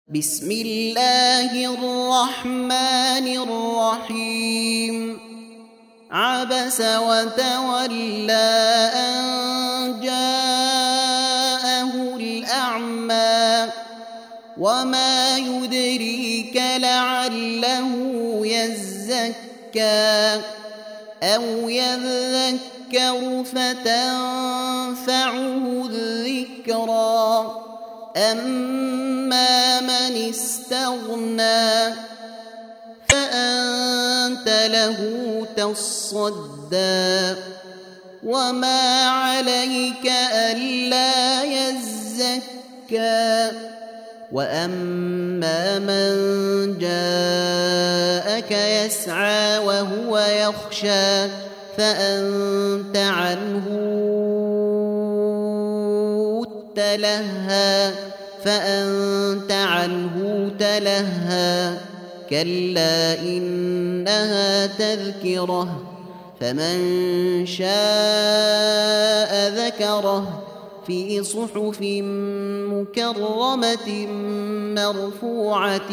بسم الله الرحمن الرحيم عبس وتولى أن جاءه الأعمى وما يدريك لعله يزكى أو يذكر فتنفعه الذكرى أما من استغنى فأنت له تصدى وما عليك ألا يزكى وأما من جاءك يسعى وهو يخشى فأنت عنه تلهى كلا إنها تذكرة فمن شاء ذكره في صحف مكرمة مرفوعة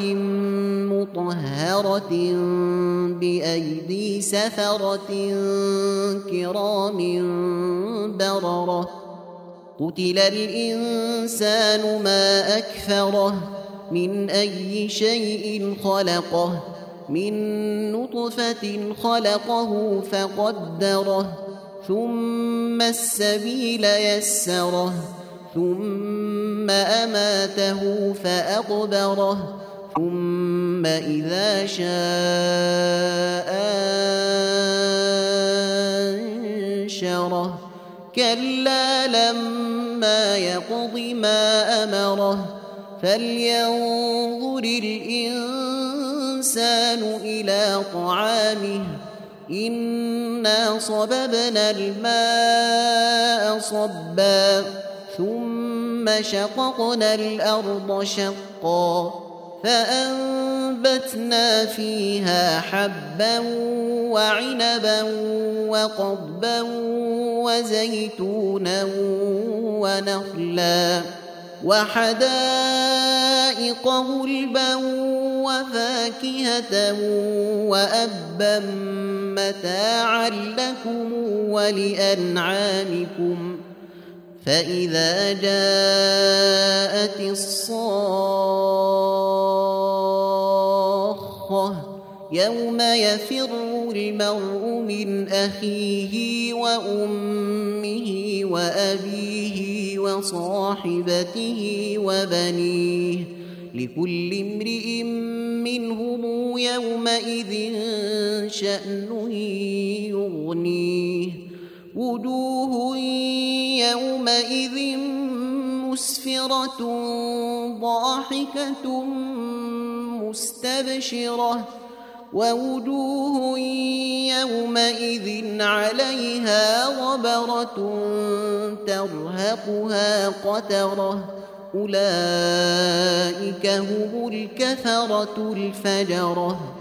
مطهرة بأيدي سفرة كرام بررة قتل الإنسان ما أكفره من أي شيء خلقه من نطفة خلقه فقدره ثم السبيل يسره ثم أماته فأقبره ثم إذا شاء أنشره كلا لما يقض ما أمره فلينظر الإنسان إلى طعامه إنا صببنا الماء صبا ثم شققنا الأرض شقا فأنبتنا فيها حبا وعنبا وقضبا وزيتونا ونخلا وحدائق غلبا وفاكهة وأبا متاعا لكم ولأنعامكم فإذا جاءت الصاخة يوم يفر المرء من أخيه وأمه وأبيه وصاحبته وبنيه لكل امرئ منهم يومئذ شأن يغنيه وجوه يومئذ مسفرة ضاحكة مستبشرة ووجوه يومئذ عليها غبرة ترهقها قترة أولئك هم الكفرة الفجرة